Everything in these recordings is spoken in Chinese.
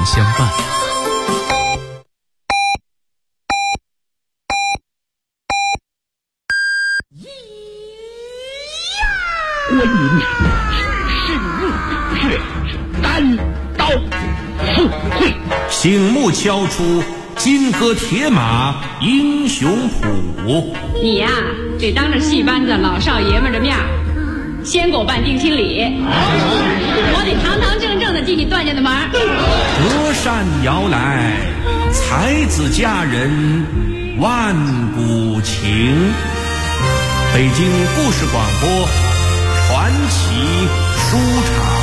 相伴。 观音只是热血，单刀赴会， 醒目敲出金戈铁马英雄谱。 你呀，得当着戏班子老少爷们的面先给我办定亲礼，我得堂堂正正的进你段家的门。 隔山遥来，才子佳人万古情。北京故事广播传奇书场。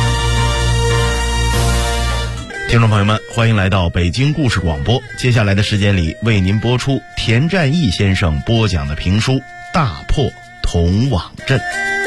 听众朋友们，欢迎来到北京故事广播。接下来的时间里，为您播出田占义先生播讲的评书《大破铜网阵》。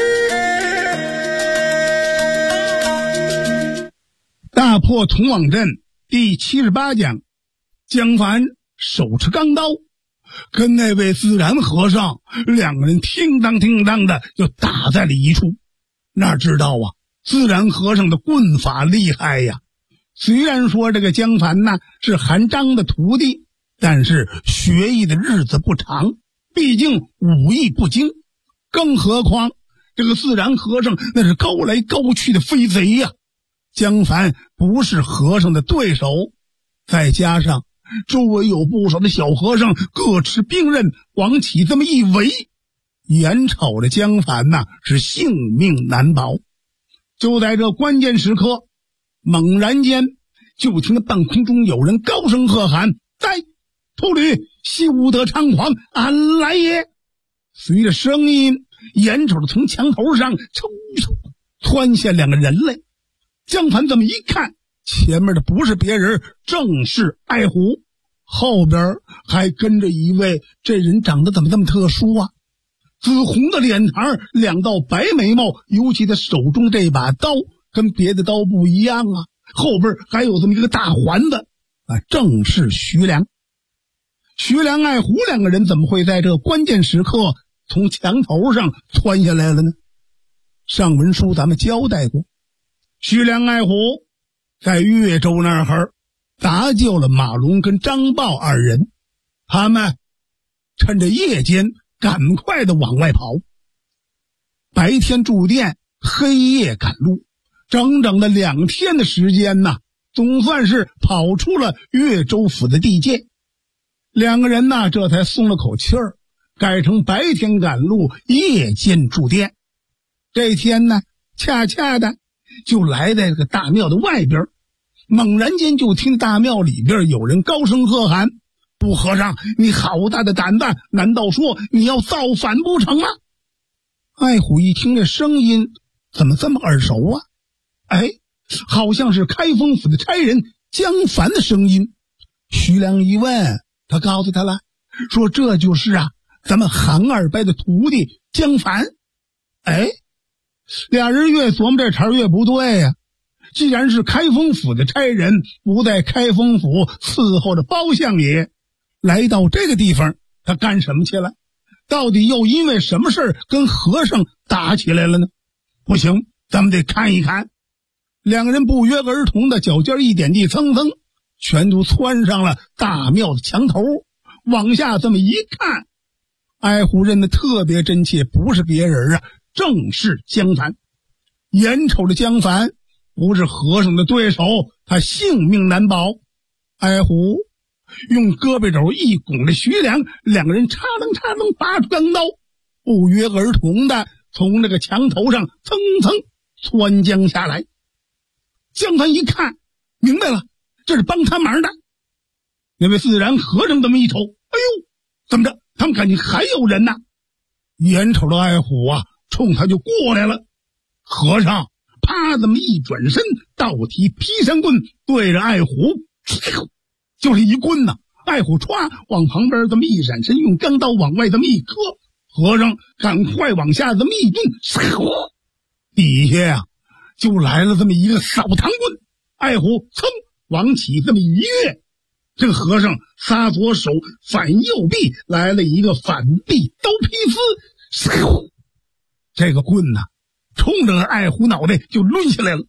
大破铜网阵第78讲，江帆手持钢刀，跟那位自然和尚两个人叮当叮当的就打在了一处。哪知道啊，自然和尚的棍法厉害呀！虽然说这个江帆呢是韩章的徒弟，但是学艺的日子不长，毕竟武艺不精。更何况这个自然和尚那是高来高去的飞贼呀，江帆不是和尚的对手。再加上周围有不少的小和尚各持兵刃往起这么一围，眼瞅着江帆呐是性命难保。就在这关键时刻，猛然间就听半空中有人高声喝喊：在秃驴，休得猖狂，俺来也！随着声音，眼瞅着从墙头上窜下两个人来。江帆这么一看，前面的不是别人，正是爱虎，后边还跟着一位，这人长得怎么这么特殊啊？紫红的脸庞，两道白眉毛，尤其他手中这把刀跟别的刀不一样啊，后边还有这么一个大环子啊，正是徐良。徐良、爱虎两个人怎么会在这关键时刻从墙头上窜下来了呢？上文书咱们交代过，徐良、爱虎在岳州那儿搭救了马龙跟张豹二人，他们趁着夜间赶快的往外跑，白天驻店，黑夜赶路，整整的2天的时间呢，总算是跑出了岳州府的地界。两个人呢这才松了口气儿，改成白天赶路，夜间驻店。这天呢恰恰的就来在这个大庙的外边，猛然间就听大庙里边有人高声喝喊：不和尚，你好大的胆子，难道说你要造反不成吗？爱虎一听这声音怎么这么耳熟啊？哎，好像是开封府的差人江帆的声音。徐良一问，他告诉他了，说这就是啊咱们韩二伯的徒弟江帆。哎，俩人越琢磨这茬越不对呀，既然是开封府的差人，不在开封府伺候着包相爷，来到这个地方他干什么去了？到底又因为什么事儿跟和尚打起来了呢？不行，咱们得看一看。两个人不约而同的脚尖一点地，蹭蹭全都窜上了大庙的墙头。往下这么一看，爱虎认得特别真切，不是别人啊，正是江帆。眼瞅着江帆不是和尚的对手，他性命难保。爱虎用胳膊肘一拱着徐良，两个人插楞插楞拔出钢刀，不约而同的从那个墙头上蹭蹭窜将下来。江帆一看明白了，这是帮他忙的。那位自然和尚这么一瞅，哎呦，怎么着，他们感情还有人呢？眼瞅着爱虎啊冲他就过来了，和尚啪这么一转身，倒提劈山棍对着爱虎就是一棍呐。爱虎歘往旁边这么一闪身，用钢刀往外这么一磕，和尚赶快往下这么一蹲，底下呀就来了这么一个扫堂棍。爱虎噌往起这么一跃，这个和尚撒左手反右臂，来了一个反臂刀劈丝，这个棍呐冲着爱虎脑袋就抡下来了。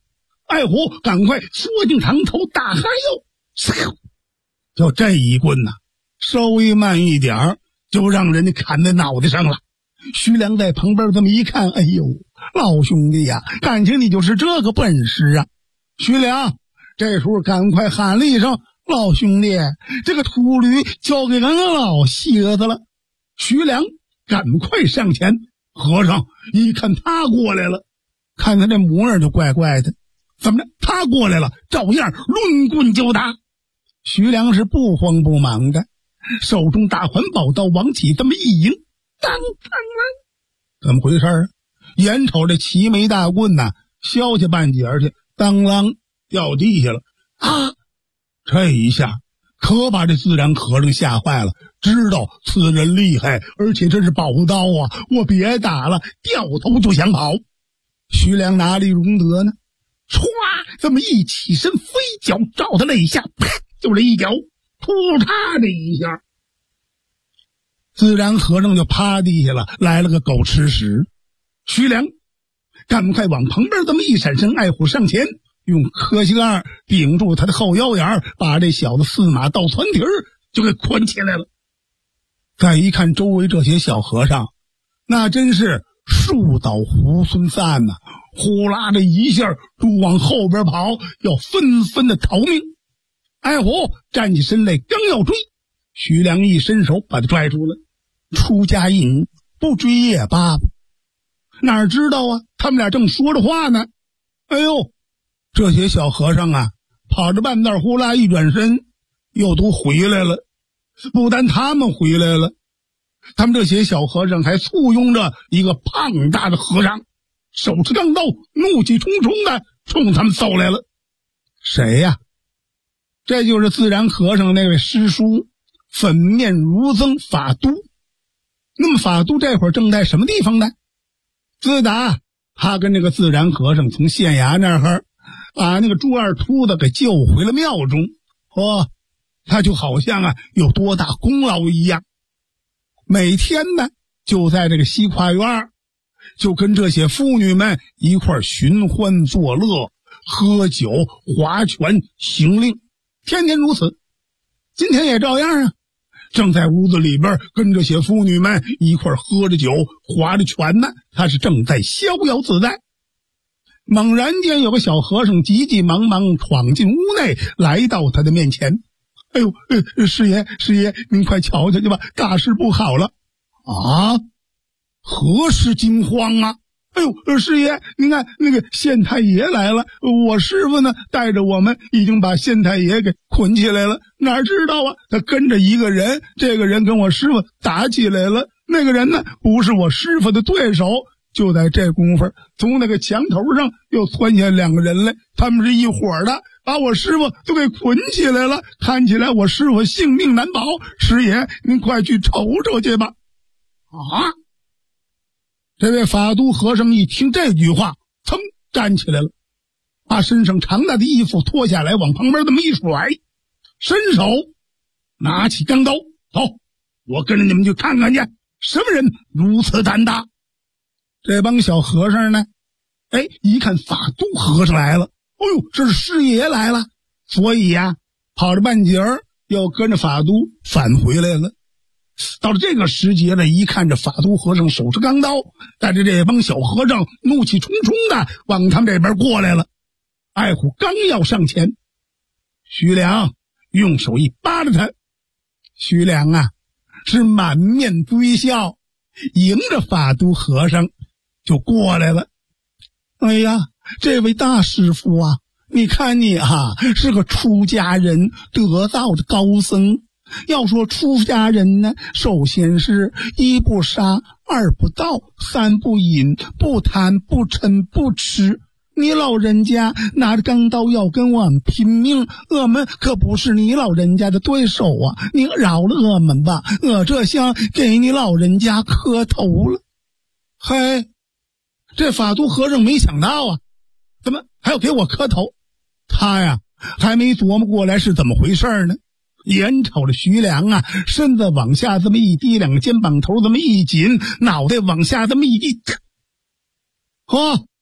爱虎赶快缩进堂头，大喊哟，就这一棍呐，稍微慢一点就让人家砍在脑袋上了。徐良在旁边这么一看，哎呦，老兄弟呀，感情你就是这个本事啊！徐良这时候赶快喊了一声，老兄弟，这个秃驴交给俺老蝎子了。徐良赶快上前，和尚一看他过来了，看他这模样就怪怪的，怎么着？他过来了，照样抡棍就打。徐良是不慌不忙的，手中大环宝刀往起这么一迎，当当当，怎么回事啊？眼瞅这齐眉大棍呐，削下半截去，当啷掉地下了啊！这一下可把这自然和尚吓坏了，知道此人厉害，而且这是宝刀啊！我别打了，掉头就想跑。徐良哪里容得呢？唰，这么一起身，飞脚照他肋下，啪，就这一脚，扑嚓的一下，自然和尚就趴地下了，来了个狗吃屎。徐良赶快往旁边这么一闪身，爱虎上前用磕膝盖顶住他的后腰眼，把这小子四马倒窜蹄就给捆起来了。再一看周围这些小和尚，那真是树倒猢狲散呐，呼啦的一下都往后边跑，要纷纷的逃命。爱虎站起身来，刚要追，徐良一伸手把他拽住了。出家隐，不追也罢吧。哪知道啊，他们俩正说着话呢，哎呦，这些小和尚啊，跑着半道呼啦一转身，又都回来了。不但他们回来了，他们这些小和尚还簇拥着一个胖大的和尚，手持钢刀，怒气冲冲的冲他们走来了。谁呀？这就是自然和尚那位师叔，粉面儒僧法都。那么法都这会儿正在什么地方呢？自打他跟那个自然和尚从县衙那儿把那个朱二秃子给救回了庙中，他就好像有多大功劳一样，每天呢就在这个西跨院就跟这些妇女们一块寻欢作乐，喝酒划拳行令，天天如此。今天也照样啊，正在屋子里边跟这些妇女们一块喝着酒划着拳呢，他是正在逍遥自在。猛然间有个小和尚急急忙忙闯进屋内，来到他的面前。哎呦，师爷您快瞧瞧去吧，大事不好了啊！何事惊慌啊？哎呦，师爷您看那个县太爷来了，我师傅呢带着我们已经把县太爷给捆起来了。哪知道啊，他跟着一个人，这个人跟我师傅打起来了，那个人呢不是我师傅的对手。就在这功夫，从那个墙头上又窜下两个人来，他们是一伙的，把我师傅都给捆起来了，看起来我师傅性命难保，师爷您快去瞅瞅去吧。啊！这位法都和尚一听这句话，噌站起来了，把身上长大的衣服脱下来，往旁边这么一甩，伸手拿起钢刀，走，我跟着你们去看看去，什么人如此胆大。这帮小和尚呢，一看法都和尚来了，哎呦，这是师爷来了，所以呀，跑着半截又跟着法都返回来了。到了这个时节呢，一看这法都和尚手持钢刀，带着这帮小和尚怒气冲冲的往他们这边过来了。爱虎刚要上前，徐良用手一扒拉他，徐良啊是满面堆笑，迎着法都和尚就过来了。哎呀，这位大师傅啊，你看你是个出家人得道的高僧。要说出家人呢，首先是一不杀，二不盗，三不淫，不贪，不嗔，不痴。你老人家拿着钢刀要跟我们拼命，我们可不是你老人家的对手啊！你饶了我们吧，我这想给你老人家磕头了。嘿，这法都和尚没想到怎么还要给我磕头？他呀还没琢磨过来是怎么回事呢。眼瞅着徐良身子往下这么一低，两个肩膀头这么一紧，脑袋往下这么一低，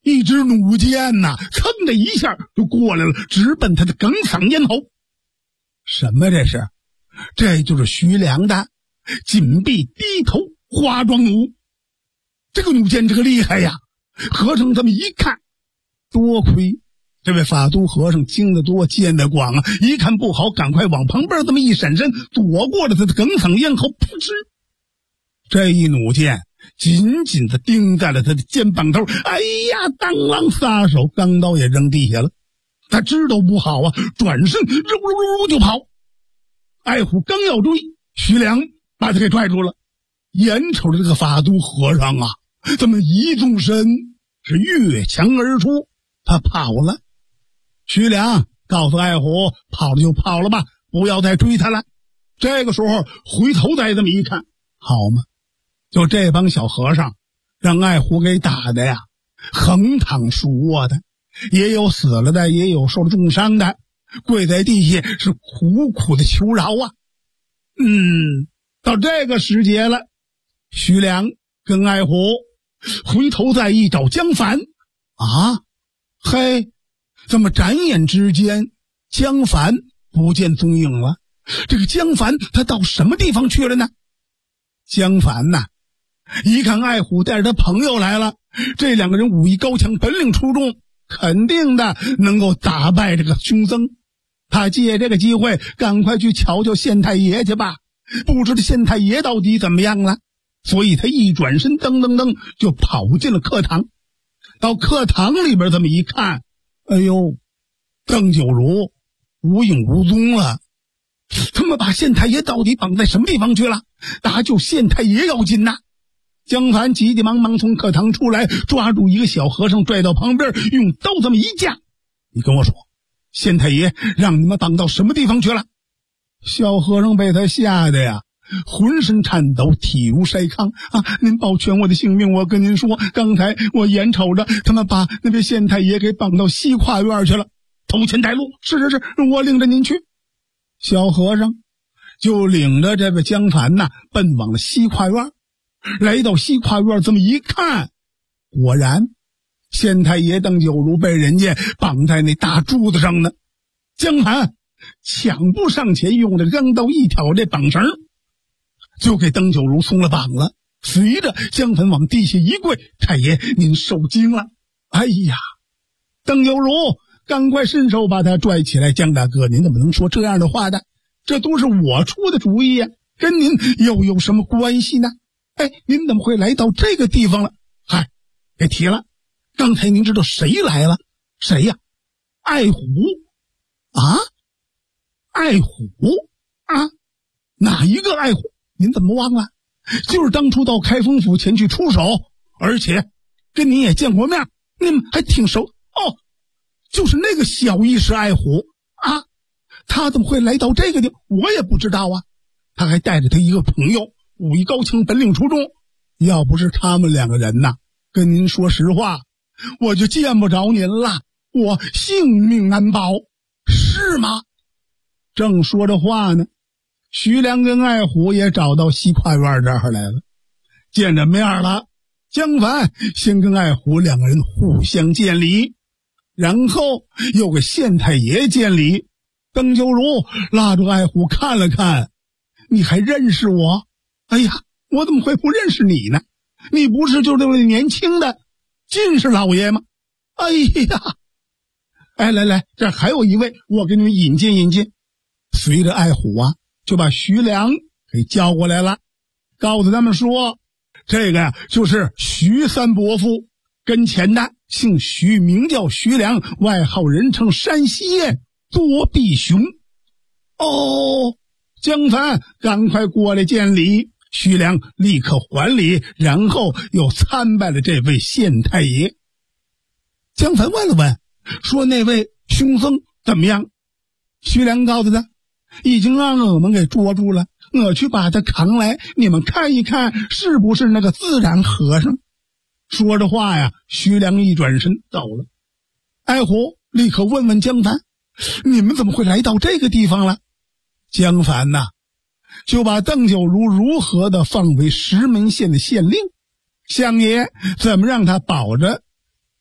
一支弩箭呐，噌的一下就过来了，直奔他的哽嗓咽喉。什么这是？这就是徐良的紧闭低头花桩弩。这个弩箭这个厉害呀！和尚这么一看，多亏这位法都和尚经得多见得广啊，一看不好，赶快往旁边这么一闪身，躲过了他的哽嗓咽喉。噗嗤，这一弩箭紧紧地钉在了他的肩膀头。哎呀，当啷撒手，钢刀也扔地下了。他知道不好啊，转身揉就跑。爱虎刚要追，徐良把他给拽住了。眼瞅着这个法都和尚啊，这么一纵身是越墙而出，他跑了。徐良告诉爱虎，跑了就跑了吧，不要再追他了。这个时候回头再这么一看，好嘛，就这帮小和尚让爱虎给打的呀，横躺竖卧的，也有死了的，也有受了重伤的，跪在地下是苦苦的求饶啊。到这个时节了，徐良跟爱虎回头再一找江凡啊，嘿，这么转眼之间江凡不见踪影了。这个江凡他到什么地方去了呢？江凡呐，一看爱虎带着他朋友来了，这两个人武艺高强，本领出众，肯定的能够打败这个凶僧。他借这个机会赶快去瞧瞧县太爷去吧，不知道县太爷到底怎么样了。所以他一转身噔就跑进了课堂。到课堂里边这么一看，哎呦，邓九如无影无踪了。他们把县太爷到底绑在什么地方去了？打救县太爷要紧呐！江凡急急忙忙从课堂出来，抓住一个小和尚拽到旁边，用刀这么一架，你跟我说，县太爷让你们绑到什么地方去了？小和尚被他吓得呀，浑身颤抖，体如筛糠啊！您保全我的性命，我跟您说，刚才我眼瞅着他们把那位县太爷给绑到西跨院去了。头前带路，是，我领着您去。小和尚就领着这位江凡呐，奔往了西跨院。来到西跨院这么一看，果然县太爷邓九如被人家绑在那大柱子上呢。江凡抢步上前，用着钢刀一挑这绑绳，就给邓九如松了绑了。随着江凡往地下一跪，太爷您受惊了。哎呀，邓九如赶快伸手把他拽起来，江大哥您怎么能说这样的话呢？这都是我出的主意呀，跟您又有什么关系呢？哎，您怎么会来到这个地方了？嗨，别提了，刚才您知道谁来了？谁呀？爱虎啊？爱虎啊？哪一个爱虎？您怎么忘了？就是当初到开封府前去出手，而且跟您也见过面，你们还挺熟哦。就是那个小义士爱虎啊，他怎么会来到这个地方？我也不知道啊。他还带着他一个朋友，武艺高强，本领出众。要不是他们两个人呐，跟您说实话，我就见不着您了，我性命难保，是吗？正说着话呢，徐良跟爱虎也找到西跨院这儿来了。见着面了，江凡先跟爱虎两个人互相见礼，然后又给县太爷见礼。邓九如拉住爱虎看了看，你还认识我？哎呀，我怎么会不认识你呢？你不是就这位年轻的进士老爷吗？哎呀，哎，来，这还有一位，我给你们引荐。随着爱虎啊，就把徐良给叫过来了，告诉他们说，这个呀就是徐三伯父，跟前的姓徐，名叫徐良，外号人称山西燕多臂熊。哦，江凡赶快过来见礼，徐良立刻还礼，然后又参拜了这位县太爷。江凡问了问，说那位凶僧怎么样？徐良告诉他，已经让我们给捉住了，我去把他扛来，你们看一看是不是那个自然和尚。说着话呀，徐良一转身走了。爱虎立刻问问江凡，你们怎么会来到这个地方了？江凡呐，就把邓九如如何的放为石门县的县令，相爷怎么让他保着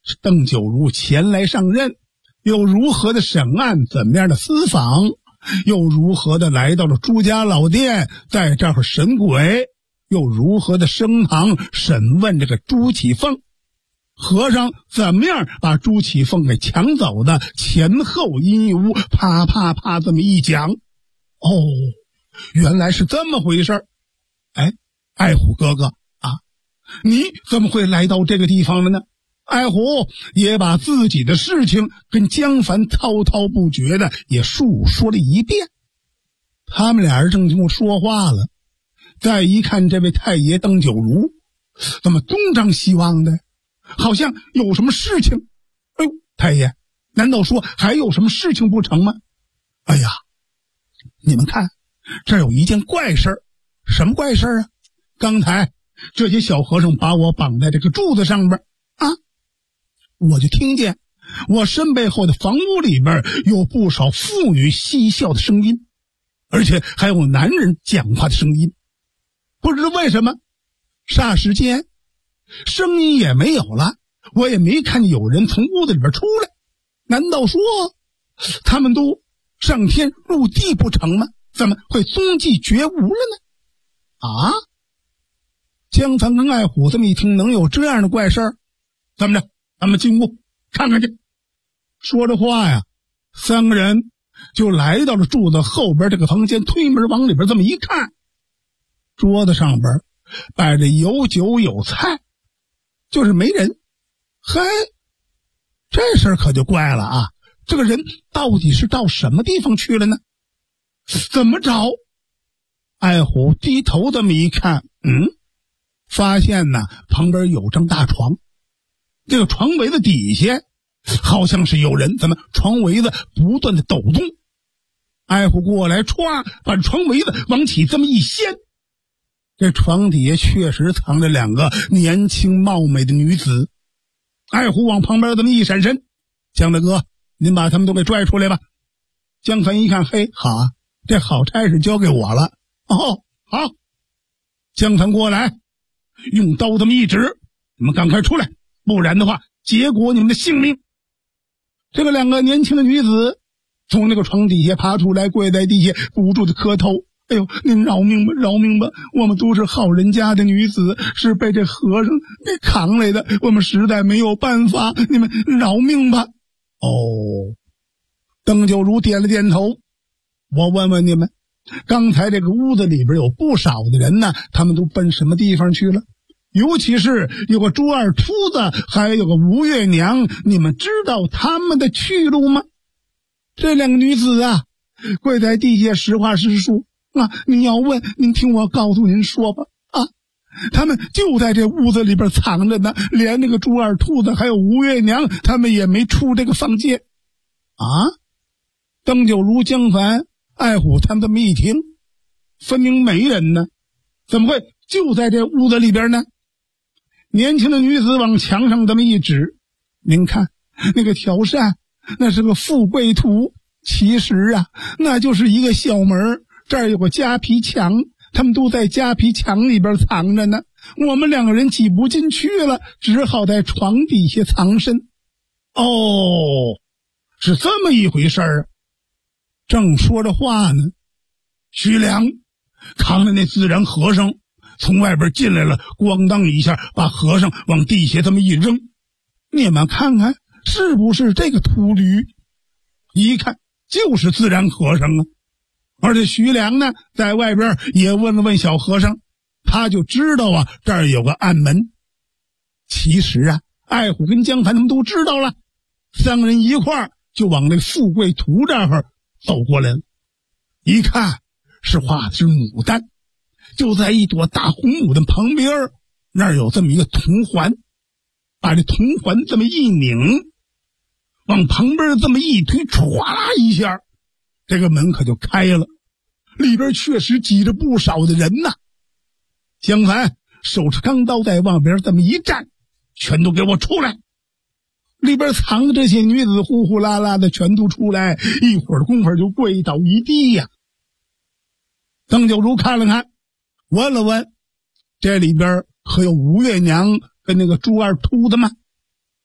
是邓九如前来上任，又如何的审案，怎么样的私访，又如何的来到了朱家老店，在这儿审鬼，又如何的升堂审问这个朱启凤，和尚怎么样把朱启凤给抢走的，前后因无，啪啪啪这么一讲，哦，原来是这么回事。哎，爱虎哥哥啊，你怎么会来到这个地方了呢？爱虎也把自己的事情跟江凡滔滔不绝的也述说了一遍。他们俩人正就说话了，再一看这位太爷邓九如怎么东张西望的，好像有什么事情。哎呦，太爷，难道说还有什么事情不成吗？哎呀，你们看，这有一件怪事儿。什么怪事啊？刚才这些小和尚把我绑在这个柱子上边啊，我就听见我身背后的房屋里边有不少妇女嬉笑的声音，而且还有男人讲话的声音。不知道为什么，霎时间声音也没有了，我也没看见有人从屋子里边出来。难道说他们都上天入地不成吗？怎么会踪迹绝无了呢？啊！江凡跟爱虎这么一听，能有这样的怪事儿？怎么着？咱们进屋看看去。说着话呀，三个人就来到了柱子后边这个房间，推门往里边这么一看，桌子上边摆着有酒有菜，就是没人。嘿，这事儿可就怪了啊！这个人到底是到什么地方去了呢？怎么找？爱虎低头这么一看，发现呢旁边有张大床，这个床围子底下好像是有人，怎么床围子不断的抖动。爱虎过来歘，把床围子往起这么一掀，这床底下确实藏着两个年轻貌美的女子。爱虎往旁边这么一闪身，江大哥，您把他们都给拽出来吧。江凡一看，嘿，好啊，这好差事交给我了。哦，好。江凡过来，用刀这么一指，你们赶快出来，不然的话结果你们的性命。这个两个年轻的女子从那个床底下爬出来，跪在地下不住的磕头。哎呦，您饶命吧，饶命吧，我们都是好人家的女子，是被这和尚给扛来的，我们实在没有办法，你们饶命吧。哦，邓九如点了点头。我问问你们，刚才这个屋子里边有不少的人呢，他们都奔什么地方去了？尤其是有个朱二秃子，还有个吴月娘，你们知道他们的去路吗？这两个女子啊，跪在地下实话实说啊，您要问，您听我告诉您说吧啊，他们就在这屋子里边藏着呢，连那个朱二秃子还有吴月娘，他们也没出这个房间啊。邓九如、江凡、爱虎他们这么一听，分明没人呢，怎么会就在这屋子里边呢？年轻的女子往墙上这么一指，您看那个条扇，那是个富贵图，其实啊那就是一个小门，这儿有个夹皮墙，他们都在夹皮墙里边藏着呢，我们两个人挤不进去了，只好在床底下藏身。哦，是这么一回事儿。正说着话呢，徐良扛着那自然和尚从外边进来了，咣当一下把和尚往地下这么一扔。你们看看是不是这个秃驴？一看就是自然和尚啊。而且徐良呢在外边也问了问小和尚，他就知道啊这儿有个暗门。其实啊爱虎跟江凡他们都知道了，三个人一块儿就往那富贵图这儿走过来了。一看是画的是牡丹，就在一朵大红牡丹旁边，那儿有这么一个铜环，把这铜环这么一拧，往旁边这么一推，唰啦一下，这个门可就开了，里边确实挤着不少的人呐。江凡手持钢刀在外边这么一站，全都给我出来！里边藏的这些女子呼呼啦啦的全都出来，一会儿的功夫就跪倒一地呀。邓九如看了看，问了问，这里边可有吴月娘跟那个朱二秃子吗？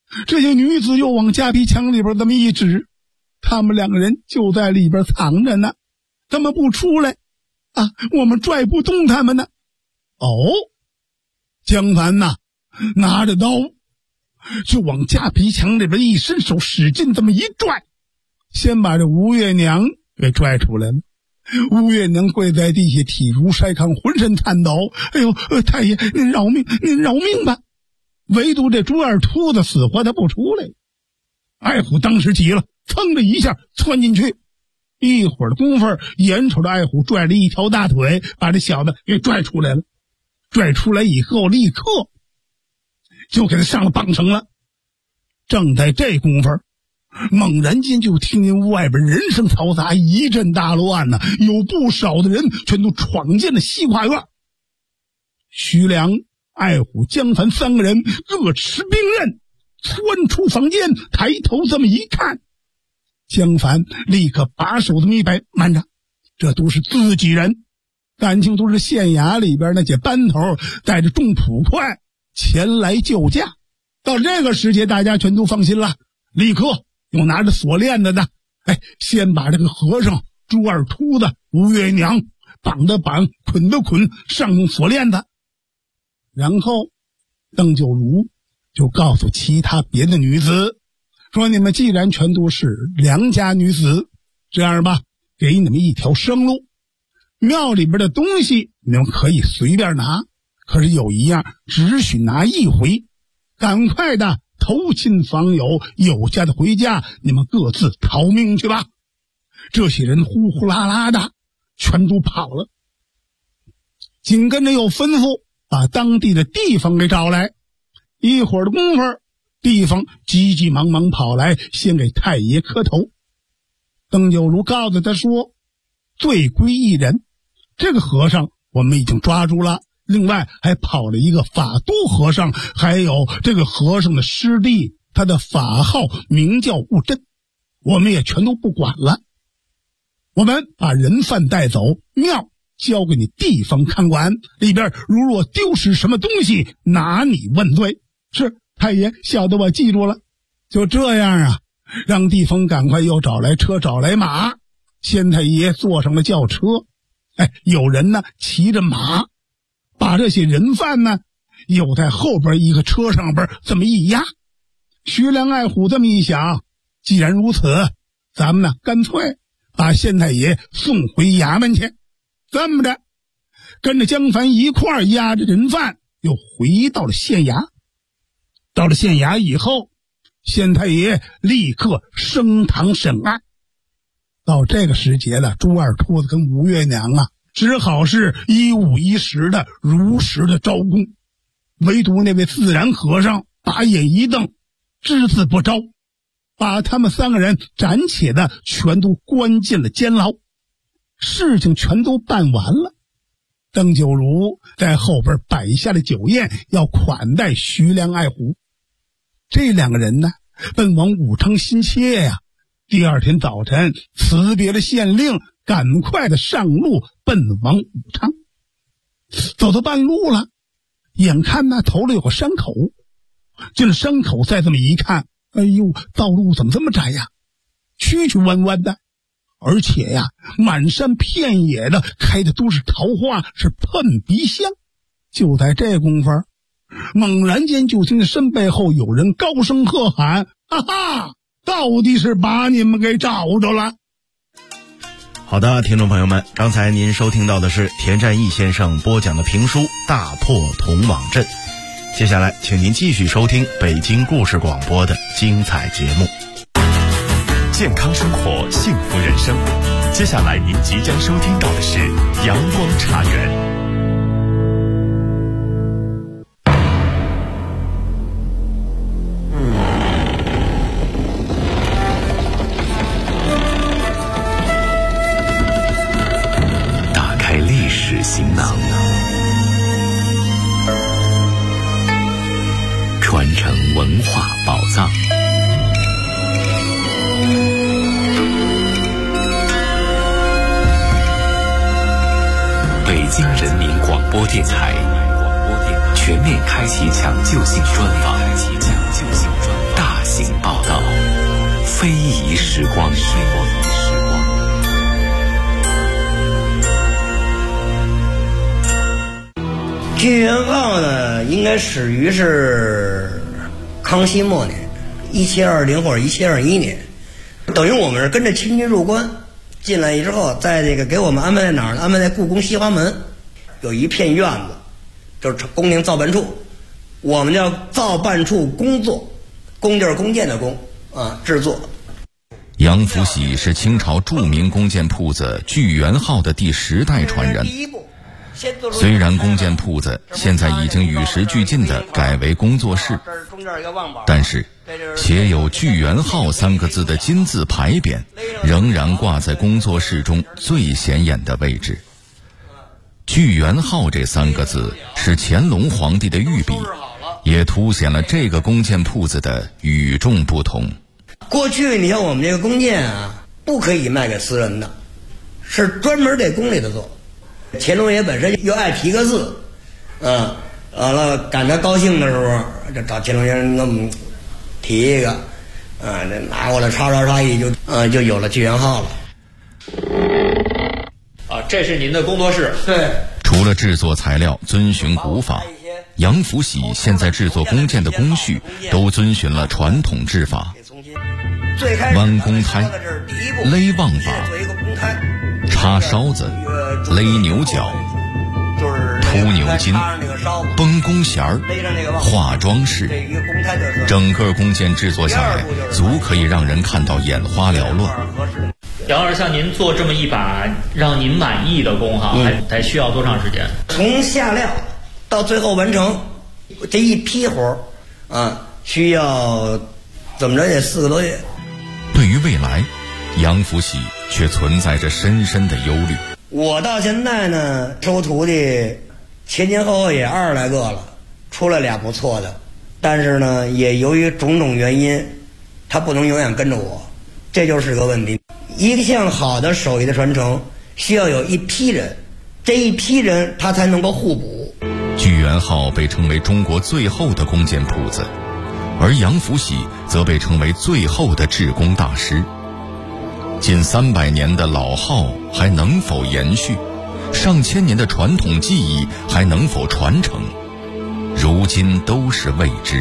这些女子又往夹皮墙里边这么一指，他们两个人就在里边藏着呢，他们不出来啊，我们拽不动他们呢。哦，江凡呐，拿着刀就往夹皮墙里边一伸手，使劲这么一拽，先把这吴月娘给拽出来了。吴月娘跪在地下，体如筛糠，浑身颤抖。哎呦，太爷，您饶命，您饶命吧！唯独这朱二秃子死活他不出来。艾虎当时急了，噌的一下窜进去，一会儿的功夫，眼瞅着艾虎拽了一条大腿，把这小子给拽出来了。拽出来以后，立刻就给他上了绑绳了。正在这功夫，猛然间就听见屋外边人声嘈杂，一阵大乱呢，有不少的人全都闯进了西跨院。徐良、艾虎、江凡三个人各持兵刃，窜出房间，抬头这么一看，江凡立刻把手这么一摆，慢着，这都是自己人，感情都是县衙里边那些班头带着重捕快前来救驾。到这个时节，大家全都放心了，立刻又拿着锁链子的，先把这个和尚、朱二秃子、吴月娘绑的绑，捆的捆，上用锁链子。然后邓九如就告诉其他别的女子说，你们既然全都是良家女子，这样吧，给你们一条生路，庙里边的东西你们可以随便拿，可是有一样只许拿一回，赶快的投亲访友，有家的回家，你们各自逃命去吧。这些人呼呼啦啦的全都跑了，紧跟着又吩咐把当地的地方给找来。一会儿的功夫，地方急急忙忙跑来，先给太爷磕头。邓九如告诉他说，罪归一人，这个和尚我们已经抓住了，另外还跑了一个法都和尚，还有这个和尚的师弟，他的法号名叫悟真，我们也全都不管了。我们把人犯带走，庙交给你地方看管，里边如若丢失什么东西，拿你问罪。是，太爷，小的我记住了。就这样啊，让地方赶快又找来车，找来马，县太爷坐上了轿车，有人呢骑着马，把这些人犯呢又在后边一个车上边这么一压。徐良、艾虎这么一想，既然如此，咱们呢干脆把县太爷送回衙门去。这么着，跟着江凡一块儿押着人犯又回到了县衙。到了县衙以后，县太爷立刻升堂审案。到这个时节了，朱二秃子跟吴月娘啊，只好是一五一十的如实的招供，唯独那位自然和尚把眼一瞪，只字不招，把他们三个人暂且的全都关进了监牢。事情全都办完了，邓九如在后边摆下了酒宴，要款待徐良、艾虎。这两个人呢，奔往武昌新切呀。第二天早晨辞别了县令，赶快的上路奔往武昌。走到半路了，眼看呢头里有个山口，进了山口再这么一看，哎呦，道路怎么这么窄呀，曲曲弯弯的，而且呀满山遍野的开的都是桃花，是喷鼻香。就在这功夫，猛然间就听见身背后有人高声喝喊，哈哈，到底是把你们给找着了。 好的，听众朋友们，刚才您收听到的是田占义先生播讲的评书《大破铜网阵》，接下来请您继续收听北京故事广播的精彩节目。 健康生活，幸福人生。接下来您即将收听到的是阳光茶园。打开历史行囊，传承文化宝藏。北京人民广播电台全面开启抢救性专访，大行报道，非遗时光。 聚元号呢，应该始于是康熙末年，1720或者1721年，等于我们是跟着清军入关进来之后，在这个给我们安排在哪儿呢？安排在故宫西华门，有一片院子，就是宫廷造办处，我们叫造办处工作，工就是弓箭的弓啊，制作。 杨福喜是清朝著名弓箭铺子聚元号的第10代传人。虽然弓箭铺子现在已经与时俱进地改为工作室，但是写有聚元号3个字的金字牌匾仍然挂在工作室中最显眼的位置。聚元号这3个字是乾隆皇帝的御笔，也凸显了这个弓箭铺子的与众不同。 过去你像我们这个弓箭啊，不可以卖给私人的，是专门给宫里头做。乾隆爷本身又爱提个字，完了赶他高兴的时候，就找乾隆爷给我们提一个，这拿过来刷一就有了聚元号了。 这是您的工作室。 对。 除了制作材料遵循古法，杨福喜现在制作弓箭的工序都遵循了传统制法，弯弓胎、勒望把、插梢子、勒牛角、凸牛筋、绷弓弦儿、画装饰，整个弓箭制作下来，足可以让人看到眼花缭乱。 杨老师，像您做这么一把让您满意的弓哈，还需要多长时间？ 从下料到最后完成这一批活需要怎么着也4个多月。 对于未来，杨福喜却存在着深深的忧虑。 我到现在呢，收徒弟前后也20来个了，出来俩不错的，但是呢，也由于种种原因，他不能永远跟着我，这就是个问题。一项好的手艺的传承，需要有一批人，这一批人他才能够互补。 聚元号被称为中国最后的弓箭铺子，而杨福喜则被称为最后的制弓大师。近300年的老号还能否延续？上千年的传统技艺还能否传承？如今都是未知。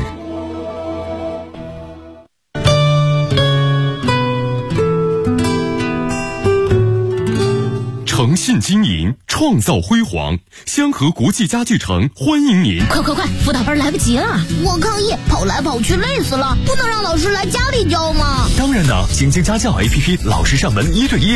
诚信经营，创造辉煌。香河国际家具城欢迎您！ 快，辅导班来不及了，我抗议，跑来跑去累死了，不能让老师来家里教吗？ 当然了，晶晶家教 APP 老师上门1对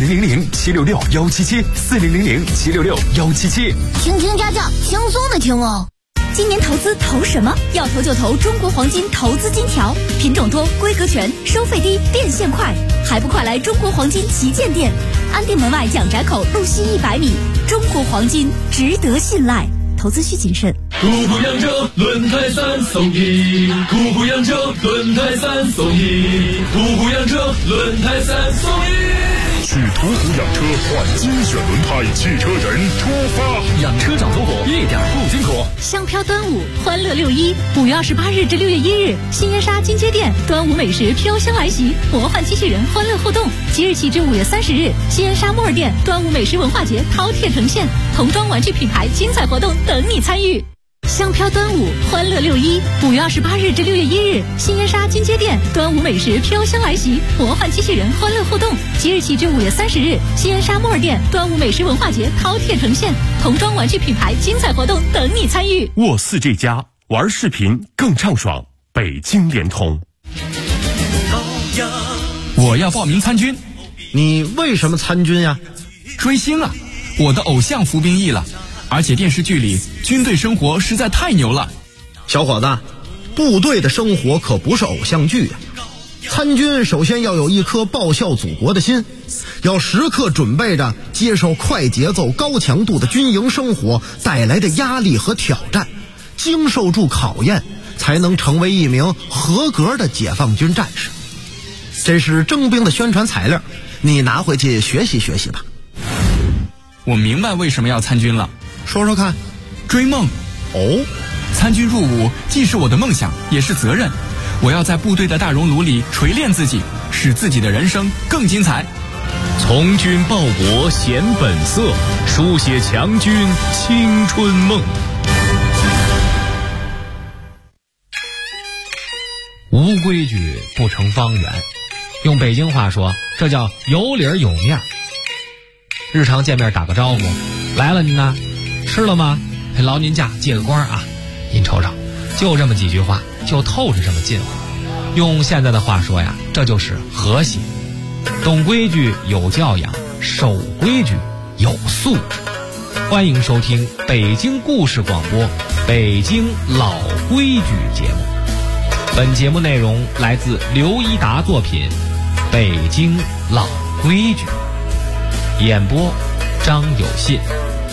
1，4000-766-177，4000-766-177。 晶晶家教轻松的听哦。 今年投资投什么？要投就投中国黄金投资金条，品种多，规格全，收费低，变现快，还不快来中国黄金旗舰店，安定门外蒋宅口路西100米，中国黄金值得信赖，投资需谨慎。 途虎养车轮胎3送1，途虎养车轮胎3送1，途虎养车轮胎3送1。 去途虎养车换精选轮胎，汽车人出发。 养车找途虎，一点不辛苦。 香飘端午，欢乐6·1，5月28日至6月1日，新烟沙金街店端午美食飘香来袭，魔幻机器人欢乐互动。即日起至5月30日，新烟沙木尔店端午美食文化节饕餮呈现，童装玩具品牌精彩活动等你参与。香飘端午，欢乐6·1，5月28日至6月1日，新烟沙金街店端午美食飘香来袭，魔幻机器人欢乐互动。即日起至5月30日，新烟沙木尔店端午美食文化节饕餮呈现，童装玩具品牌精彩活动等你参与。 沃4这家玩视频更畅爽，北京联通。 我要报名参军。 你为什么参军呀？ 追星啊，我的偶像服兵役了，而且电视剧里军队生活实在太牛了。 小伙子，部队的生活可不是偶像剧啊。参军首先要有一颗报效祖国的心，要时刻准备着接受快节奏高强度的军营生活带来的压力和挑战，经受住考验，才能成为一名合格的解放军战士。这是征兵的宣传材料，你拿回去学习学习吧。 我明白为什么要参军了， 说说看。 追梦。 哦， 参军入伍既是我的梦想，也是责任。 我要在部队的大熔炉里锤炼自己，使自己的人生更精彩。 从军报国显本色，书写强军青春梦。 无规矩不成方圆，用北京话说，这叫有理儿有面儿。日常见面打个招呼，来了您呢，吃了吗？劳您驾借个光啊，您瞅瞅，就这么几句话，就透着这么近乎。用现在的话说呀，这就是和谐。懂规矩有教养，守规矩有素质。欢迎收听北京故事广播《北京老规矩》节目。本节目内容来自刘一达作品《北京老规矩》，演播张有信。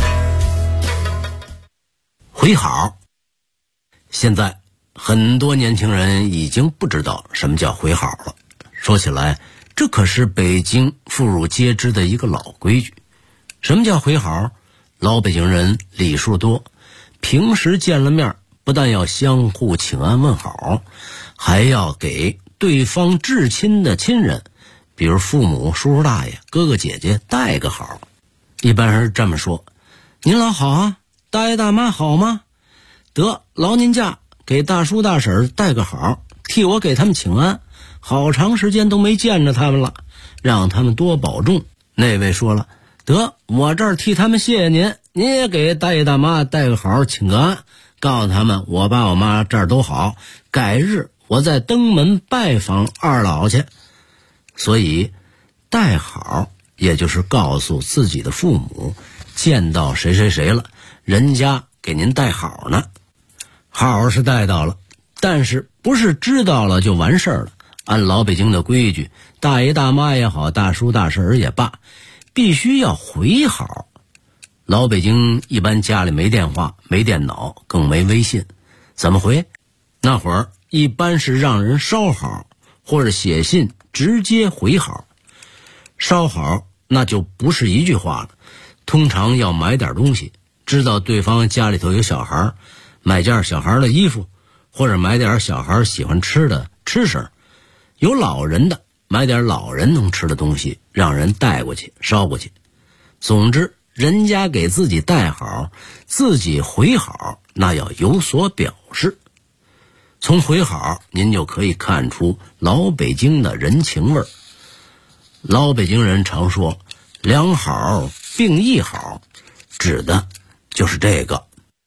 回好，现在很多年轻人已经不知道什么叫回好了。说起来，这可是北京妇孺皆知的一个老规矩。什么叫回好？老北京人礼数多，平时见了面不但要相互请安问好，还要给对方至亲的亲人，比如父母、叔叔大爷、哥哥姐姐带个好。一般人这么说：您老好啊，大爷大妈好吗？得，劳您驾给大叔大婶带个好，替我给他们请安，好长时间都没见着他们了，让他们多保重。那位说了：得，我这儿替他们谢谢您，您也给大爷大妈带个好，请个安，告诉他们我爸我妈这儿都好，改日我再登门拜访二老去。所以带好也就是告诉自己的父母，见到谁谁谁了，人家给您带好呢。好是带到了，但是不是知道了就完事儿了。按老北京的规矩，大爷大妈也好，大叔大婶也罢，必须要回好。老北京一般家里没电话，没电脑，更没微信，怎么回？那会儿一般是让人捎好，或者写信直接回好。捎好那就不是一句话了，通常要买点东西，知道对方家里头有小孩，买件小孩的衣服，或者买点小孩喜欢吃的吃食，有老人的买点老人能吃的东西，让人带过去捎过去。总之人家给自己带好，自己回好，那要有所表示。从回好您就可以看出老北京的人情味儿。老北京人常说两好并一好，指的就是这个。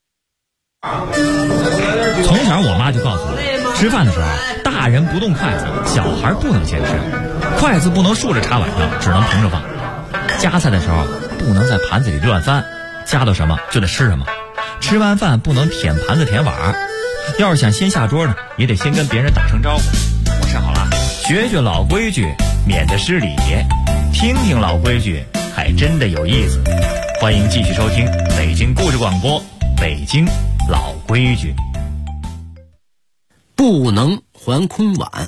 从小我妈就告诉我，吃饭的时候大人不动筷子，小孩不能先吃，筷子不能竖着插碗上，只能平着放。夹菜的时候不能在盘子里乱翻，夹到什么就得吃什么。吃完饭不能舔盘子舔碗，要是想先下桌呢，也得先跟别人打声招呼。我吃好了，学学老规矩，免得失礼。听听老规矩，还真的有意思。欢迎继续收听北京故事广播，北京老规矩。 不能还空碗。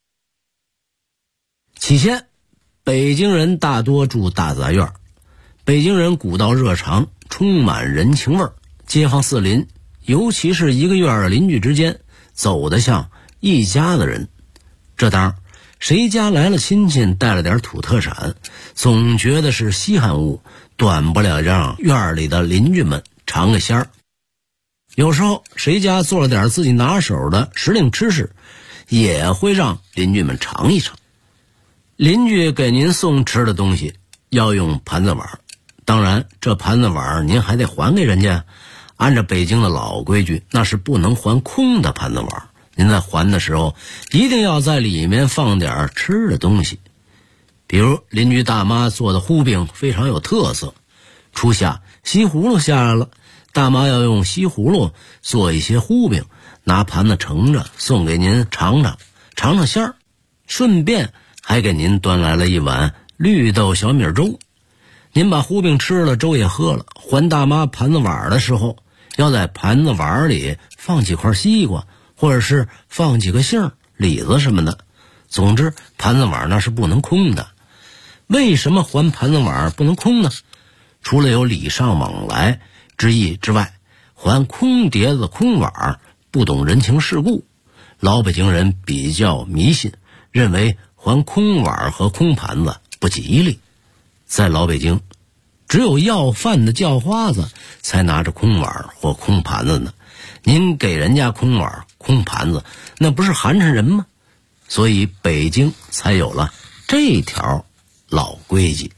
起先北京人大多住大杂院，北京人古道热肠，充满人情味儿，街坊四邻，尤其是一个院的邻居之间，走得像一家的人。这当谁家来了亲戚，带了点土特产，总觉得是稀罕物，短不了让院里的邻居们尝个鲜儿。有时候谁家做了点自己拿手的时令吃食，也会让邻居们尝一尝。邻居给您送吃的东西要用盘子碗，当然这盘子碗您还得还给人家。按照北京的老规矩，那是不能还空的盘子碗，您在还的时候一定要在里面放点吃的东西。比如邻居大妈做的糊饼非常有特色，初夏西葫芦下来了，大妈要用西葫芦做一些糊饼，拿盘子盛着送给您尝尝鲜儿，顺便还给您端来了一碗绿豆小米粥。您把糊饼吃了，粥也喝了，还大妈盘子碗的时候，要在盘子碗里放几块西瓜，或者是放几个杏、李子什么的。总之盘子碗那是不能空的。为什么还盘子碗不能空呢？除了有礼尚往来之意之外，还空碟子空碗不懂人情世故。 老北京人比较迷信，认为还空碗和空盘子不吉利。在老北京，只有要饭的叫花子才拿着空碗或空盘子呢。您给人家空碗空盘子，那不是寒碜人吗？所以北京才有了这条老规矩。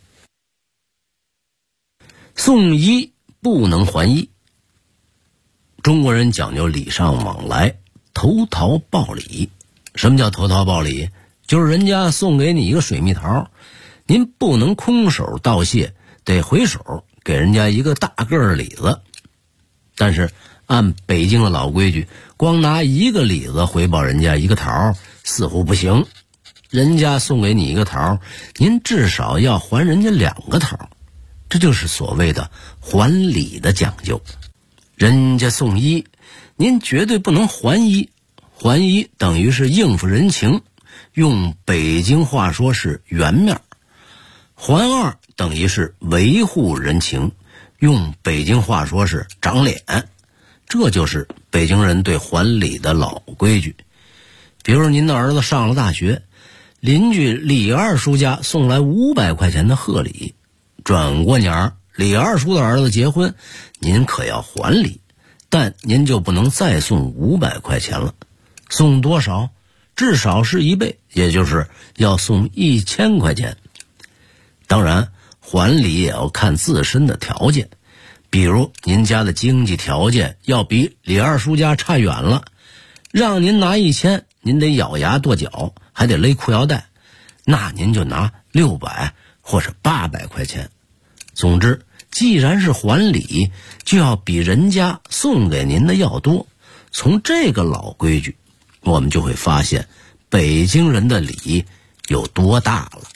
送衣不能还衣。中国人讲究礼尚往来，投桃报李。什么叫投桃报李？就是人家送给你一个水蜜桃，您不能空手道谢，得回手给人家一个大个儿的李子。但是按北京的老规矩，光拿一个李子回报人家一个桃似乎不行。人家送给你一个桃，您至少要还人家2个桃，这就是所谓的还礼的讲究。人家送衣，您绝对不能还衣。还衣等于是应付人情，用北京话说是圆面。还二等于是维护人情，用北京话说是长脸。这就是北京人对还礼的老规矩。比如您的儿子上了大学，邻居李二叔家送来500块钱的贺礼，转过年儿李二叔的儿子结婚，您可要还礼，但您就不能再送500块钱了。送多少？至少是1倍，也就是要送1000块钱。当然，还礼也要看自身的条件。比如您家的经济条件要比李二叔家差远了，让您拿1000，您得咬牙跺脚，还得勒裤腰带，那您就拿600或者800块钱。总之，既然是还礼，就要比人家送给您的要多。从这个老规矩，我们就会发现北京人的礼有多大了。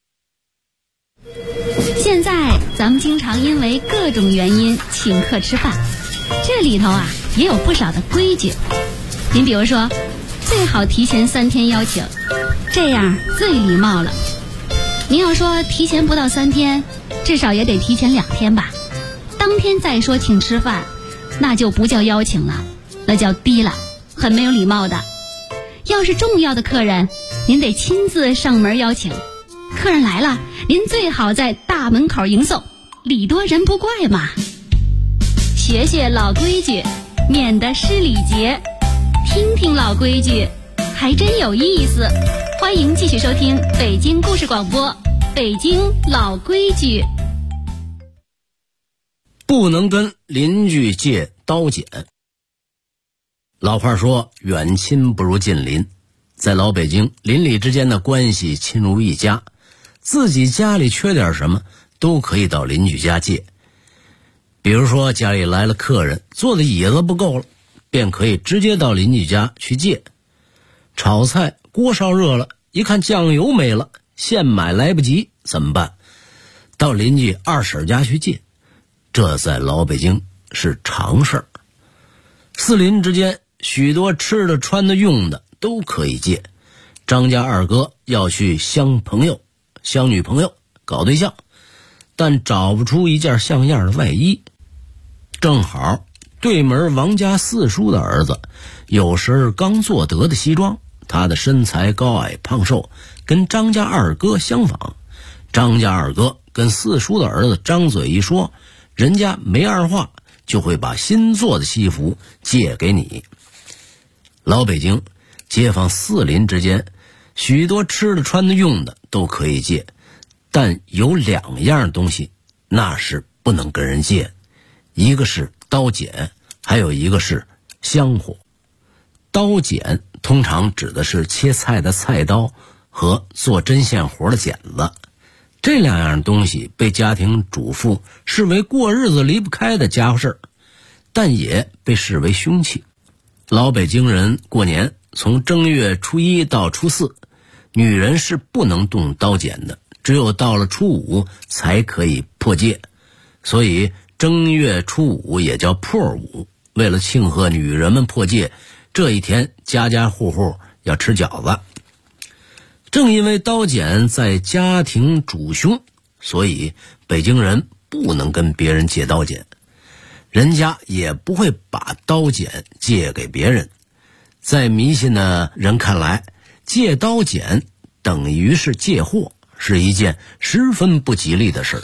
现在咱们经常因为各种原因请客吃饭，这里头啊也有不少的规矩。您比如说，最好提前3天邀请，这样最礼貌了。您要说提前不到3天，至少也得提前2天吧。当天再说请吃饭，那就不叫邀请了，那叫低了，很没有礼貌的。要是重要的客人，您得亲自上门邀请。客人来了，您最好在大门口迎送，礼多人不怪嘛。学学老规矩，免得失礼节。听听老规矩，还真有意思。欢迎继续收听北京故事广播，北京老规矩。 不能跟邻居借刀剪。老话说，远亲不如近邻。在老北京，邻里之间的关系亲如一家，自己家里缺点什么都可以到邻居家借。比如说家里来了客人，坐的椅子不够了，便可以直接到邻居家去借。炒菜锅烧热了，一看酱油没了，现买来不及，怎么办？到邻居二婶家去借。这在老北京是常事儿。四邻之间许多吃的穿的用的都可以借。张家二哥要去相朋友相女朋友搞对象，但找不出一件像样的外衣。正好对门王家四叔的儿子有身刚做得的西装，他的身材高矮胖瘦跟张家二哥相仿。张家二哥跟四叔的儿子张嘴一说，人家没二话，就会把新做的西服借给你。老北京街坊四邻之间许多吃的穿的用的都可以借，但有2样东西那是不能跟人借，一个是刀剪，还有一个是香火。刀剪通常指的是切菜的菜刀和做针线活的剪子，这2样东西被家庭主妇视为过日子离不开的家伙事儿，但也被视为凶器。老北京人过年从正月初1到初4，女人是不能动刀剪的，只有到了初5才可以破戒。所以正月初5也叫破五。为了庆贺女人们破戒，这一天家家户户要吃饺子。正因为刀剪在家庭主凶，所以北京人不能跟别人借刀剪，人家也不会把刀剪借给别人。 在迷信的人看来，借刀剪等于是借货，是一件十分不吉利的事儿。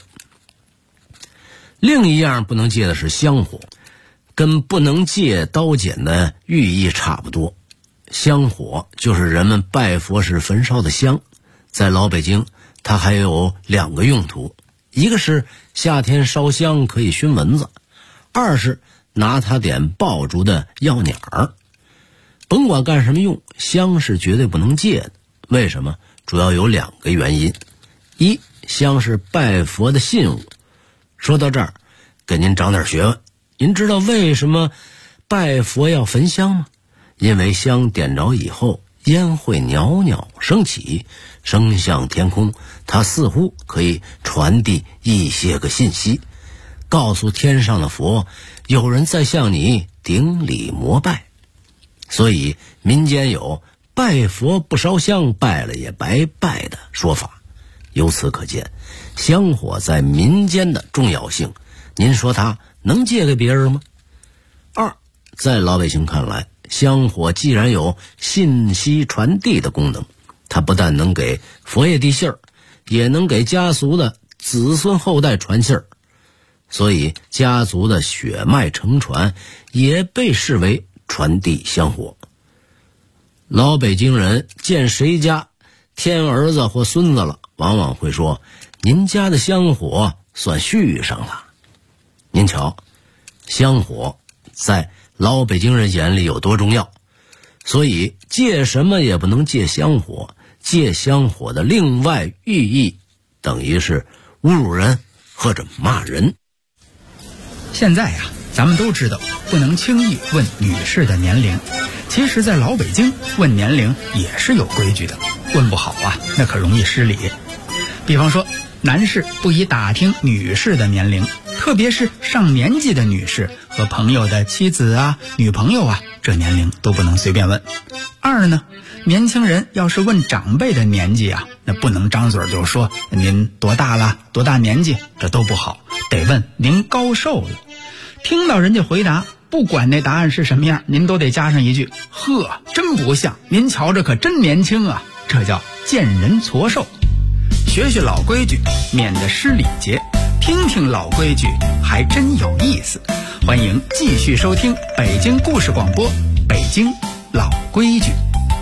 另一样不能借的是香火，跟不能借刀剪的寓意差不多。香火就是人们拜佛时焚烧的香，在老北京它还有2个用途，一个是夏天烧香可以熏蚊子，二是拿它点爆竹的药鸟儿。甭管干什么用，香是绝对不能借的。为什么？主要有2个原因。一，香是拜佛的信物。说到这儿，给您长点学问。您知道为什么拜佛要焚香吗？因为香点着以后，烟会袅袅升起，升向天空，它似乎可以传递一些个信息，告诉天上的佛，有人在向你顶礼膜拜。所以民间有拜佛不烧香，拜了也白拜的说法。由此可见，香火在民间的重要性，您说它能借给别人吗？二，在老百姓看来，香火既然有信息传递的功能，它不但能给佛爷递信儿，也能给家族的子孙后代传信儿，所以家族的血脉承传也被视为传递香火。老北京人见谁家添儿子或孙子了，往往会说，您家的香火算续上了。您瞧，香火在老北京人眼里有多重要，所以借什么也不能借香火。借香火的另外寓意，等于是侮辱人或者骂人。 现在呀，咱们都知道不能轻易问女士的年龄，其实在老北京问年龄也是有规矩的，问不好啊，那可容易失礼。比方说，男士不宜打听女士的年龄，特别是上年纪的女士和朋友的妻子啊、女朋友啊，这年龄都不能随便问。二呢，年轻人要是问长辈的年纪啊，那不能张嘴就说您多大了、多大年纪，这都不好，得问您高寿了。听到人家回答，不管那答案是什么样，您都得加上一句，呵，真不像，您瞧着可真年轻啊，这叫见人矬寿。学学老规矩，免得失礼节，听听老规矩还真有意思。欢迎继续收听北京故事广播，北京老规矩。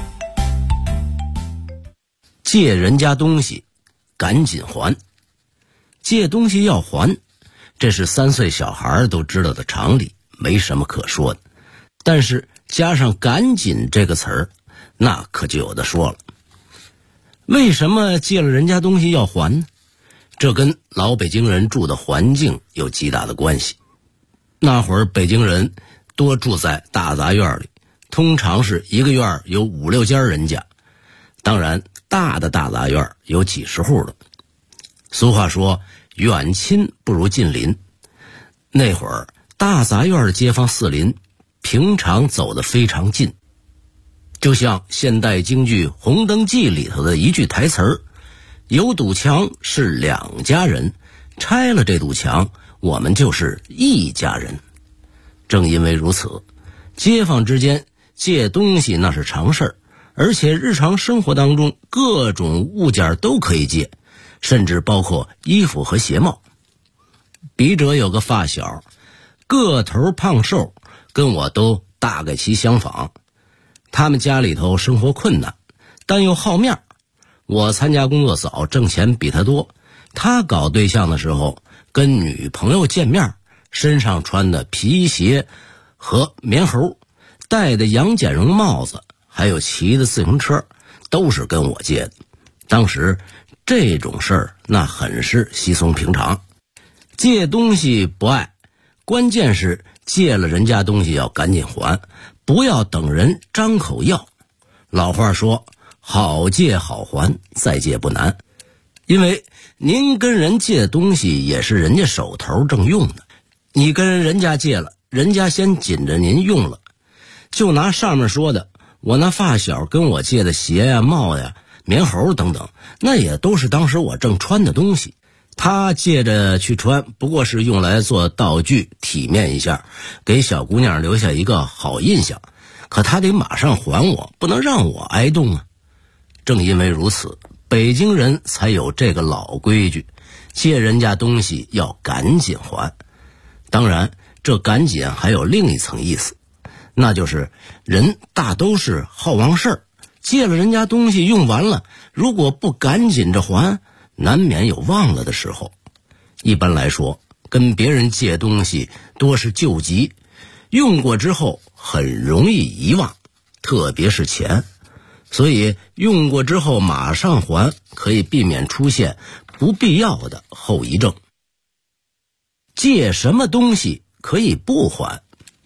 借人家东西赶紧还，借东西要还，这是3岁小孩都知道的常理，没什么可说的。但是加上赶紧这个词儿，那可就有的说了。为什么借了人家东西要还呢？这跟老北京人住的环境有极大的关系。那会儿北京人多住在大杂院里，通常是一个院有5、6家人家，当然大的大杂院有几十户的。俗话说，远亲不如近邻。那会儿大杂院的街坊四邻平常走得非常近，就像现代京剧《红灯记》里头的一句台词儿，有堵墙是2家人，拆了这堵墙我们就是1家人。正因为如此，街坊之间借东西那是常事儿，而且日常生活当中各种物件都可以借，甚至包括衣服和鞋帽。笔者有个发小，个头胖瘦，跟我都大概其相仿。他们家里头生活困难，但又好面儿。我参加工作早，挣钱比他多。他搞对象的时候，跟女朋友见面，身上穿的皮鞋和棉猴，戴的杨戬绒帽子，还有骑的自行车，都是跟我借的。当时这种事儿那很是稀松平常。借东西不爱，关键是借了人家东西要赶紧还，不要等人张口要。老话说，好借好还，再借不难。因为您跟人借东西也是人家手头正用的，你跟人家借了，人家先紧着您用了。就拿上面说的，我那发小跟我借的鞋呀、帽呀、棉猴等等，那也都是当时我正穿的东西。他借着去穿，不过是用来做道具，体面一下，给小姑娘留下一个好印象。 可他得马上还我，不能让我挨冻啊。正因为如此，北京人才有这个老规矩，借人家东西要赶紧还。当然，这赶紧还有另一层意思，那就是人大都是好忘事儿，借了人家东西用完了，如果不赶紧着还，难免有忘了的时候。一般来说，跟别人借东西多是救急，用过之后很容易遗忘，特别是钱。所以用过之后马上还，可以避免出现不必要的后遗症。借什么东西可以不还？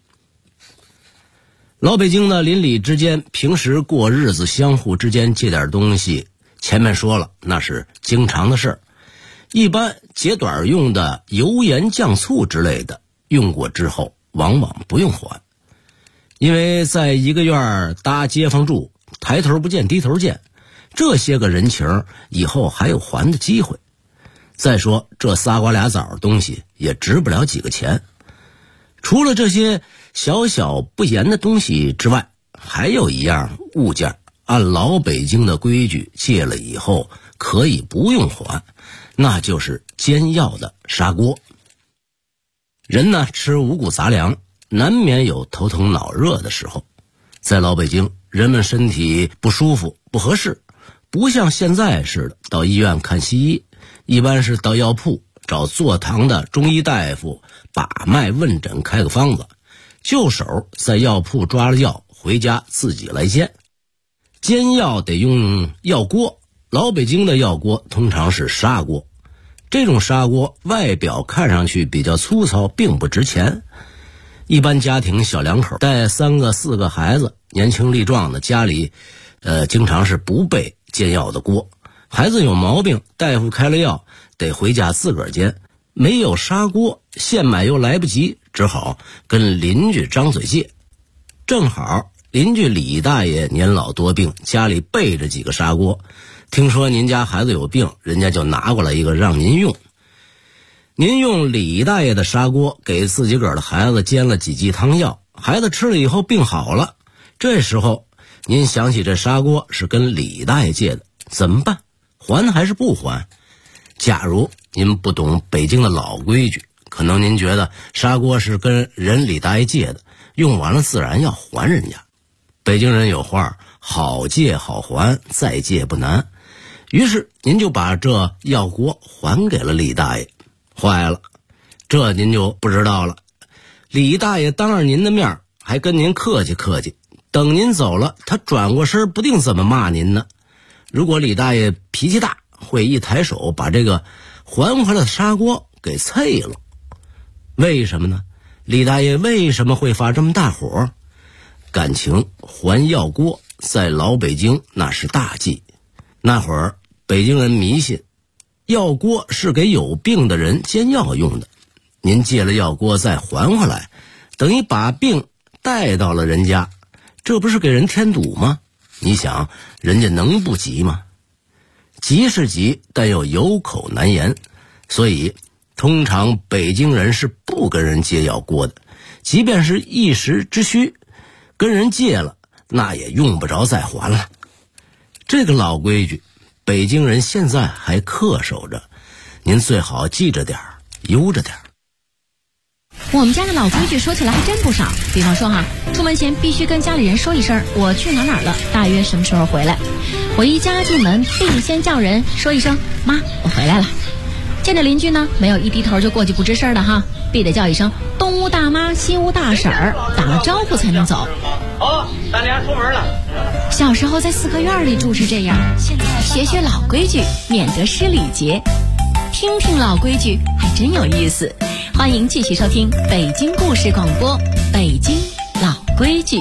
老北京的邻里之间平时过日子，相互之间借点东西，前面说了那是经常的事儿。一般节短用的油盐酱醋之类的，用过之后往往不用还，因为在一个院搭街坊住，抬头不见低头见，这些个人情以后还有还的机会。再说这仨瓜俩枣的东西也值不了几个钱。除了这些小小不言的东西之外，还有一样物件，按老北京的规矩，借了以后可以不用还，那就是煎药的砂锅。人呢吃五谷杂粮，难免有头疼脑热的时候。在老北京，人们身体不舒服不合适，不像现在似的到医院看西医，一般是到药铺找坐堂的中医大夫把脉问诊，开个方子，就手在药铺抓了药回家自己来煎。煎药得用药锅，老北京的药锅通常是砂锅。这种砂锅外表看上去比较粗糙，并不值钱。一般家庭小两口带3个4个孩子，年轻力壮的，家里经常是不备煎药的锅。孩子有毛病，大夫开了药，得回家自个儿煎。没有砂锅，现买又来不及，只好跟邻居张嘴借。正好邻居李大爷年老多病，家里备着几个砂锅，听说您家孩子有病，人家就拿过来一个让您用。您用李大爷的砂锅给自己个儿的孩子煎了几剂汤药，孩子吃了以后病好了。这时候您想起这砂锅是跟李大爷借的，怎么办？还还是不还？假如您不懂北京的老规矩，可能您觉得砂锅是跟人李大爷借的，用完了自然要还人家。北京人有话，好借好还，再借不难。于是您就把这药锅还给了李大爷。坏了，这您就不知道了。李大爷当着您的面还跟您客气客气，等您走了，他转过身不定怎么骂您呢。如果李大爷脾气大，会一抬手把这个还回来的砂锅给碎了。为什么呢？李大爷为什么会发这么大火？感情还药锅在老北京那是大忌。那会儿北京人迷信药锅是给有病的人煎药用的，您借了药锅再还回来，等于把病带到了人家，这不是给人添堵吗？你想人家能不急吗？急是急，但又有口难言，所以通常北京人是不跟人借药锅的，即便是一时之需，跟人借了那也用不着再还了。这个老规矩北京人现在还恪守着，您最好记着点儿，悠着点儿。 我们家的老规矩说起来还真不少，比方说出门前必须跟家里人说一声我去哪儿了，大约什么时候回来。我一家进门必先叫人说一声妈，我回来了。见着邻居呢，没有一低头就过去不吱声的必得叫一声东屋大妈西屋大婶儿，打了招呼才能走。 好，咱俩出门了。 小时候在4合院里住是这样，现在学学老规矩，免得失礼节。听听老规矩还真有意思。欢迎继续收听北京故事广播，北京老规矩。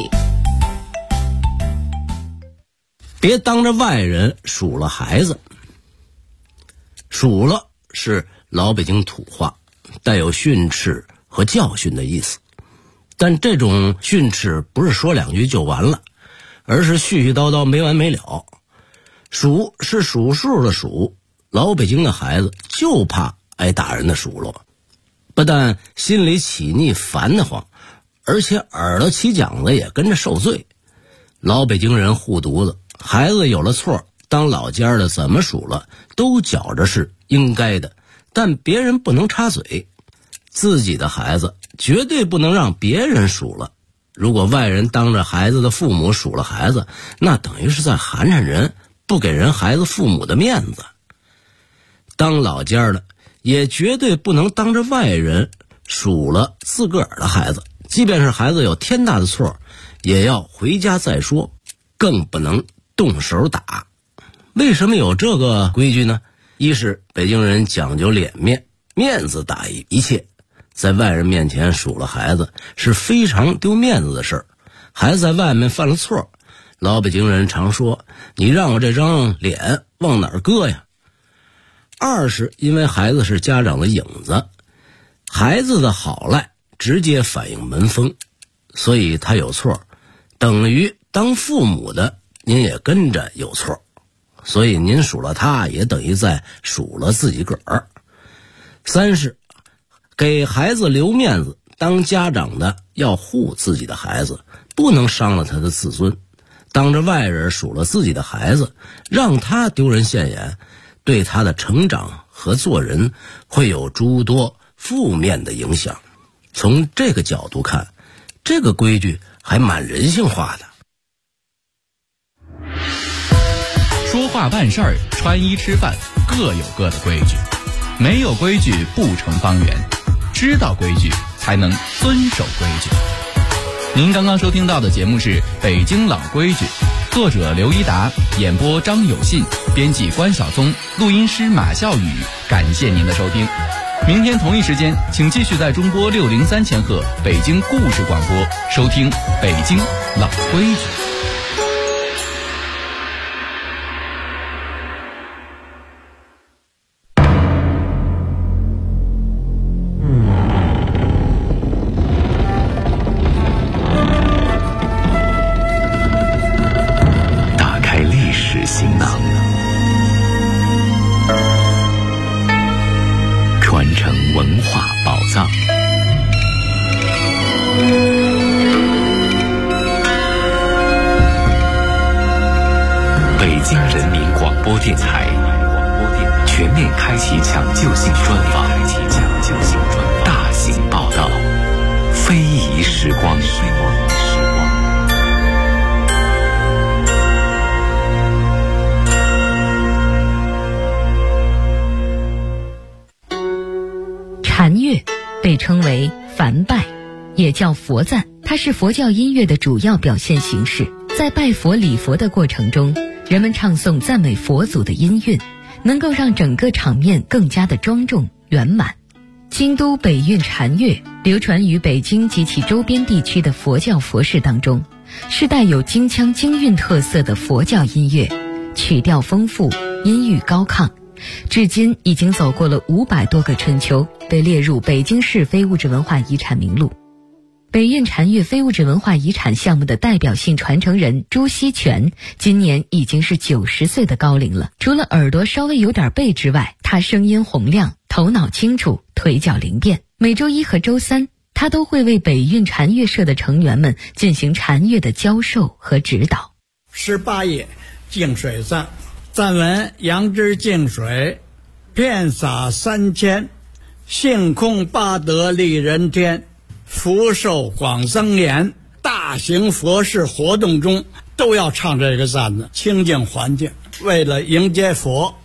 别当着外人数了孩子。数了是老北京土话，带有训斥和教训的意思。但这种训斥不是说2句就完了，而是絮絮叨叨没完没了。数是数数的数，老北京的孩子就怕挨打人的数落，不但心里起腻烦得慌，而且耳朵起茧子也跟着受罪。 老北京人护犊子，孩子有了错，当老家的怎么数了都觉着是应该的，但别人不能插嘴，自己的孩子绝对不能让别人数了。如果外人当着孩子的父母数了孩子，那等于是在寒碜人，不给人孩子父母的面子。当老家的也绝对不能当着外人数了自个儿的孩子，即便是孩子有天大的错，也要回家再说，更不能动手打。为什么有这个规矩呢？一是北京人讲究脸面，面子大于一切，在外人面前数了孩子是非常丢面子的事儿。孩子在外面犯了错，老北京人常说，你让我这张脸往哪儿搁呀？二是因为孩子是家长的影子，孩子的好赖直接反映门风，所以他有错，等于当父母的您也跟着有错，所以您数了他也等于在数了自己个儿。三是给孩子留面子，当家长的要护自己的孩子，不能伤了他的自尊。当着外人数了自己的孩子，让他丢人现眼，对他的成长和做人会有诸多负面的影响。从这个角度看，这个规矩还蛮人性化的。 说话办事儿，穿衣吃饭，各有各的规矩。没有规矩不成方圆，知道规矩才能遵守规矩。您刚刚收听到的节目是《北京老规矩》，作者刘一达，演播张有信，编辑关晓松，录音师马笑宇。感谢您的收听，明天同一时间，请继续在中波603千赫北京故事广播收听《北京老规矩》。 北京人民广播电台全面开启抢救性专访，大型报道，非遗时光。 禅乐被称为梵拜，也叫佛赞，它是佛教音乐的主要表现形式。在拜佛礼佛的过程中，人们唱诵赞美佛祖的音韵，能够让整个场面更加的庄重圆满。京都北韵禅乐流传于北京及其周边地区的佛教佛事当中，是带有京腔京韵特色的佛教音乐，曲调丰富，音域高亢，至今已经走过了500多个春秋，被列入北京市非物质文化遗产名录。北韵禅乐非物质文化遗产项目的代表性传承人朱锡全今年已经是90岁的高龄了。除了耳朵稍微有点背之外，他声音洪亮，头脑清楚，腿脚灵便。每周一和周三，他都会为北韵禅乐社的成员们进行禅乐的教授和指导。 18页净水赞，赞文：杨枝净水，遍洒3000，性空八德利人天，福寿广增延。大型佛事活动中都要唱这个赞子，清净环境，为了迎接佛。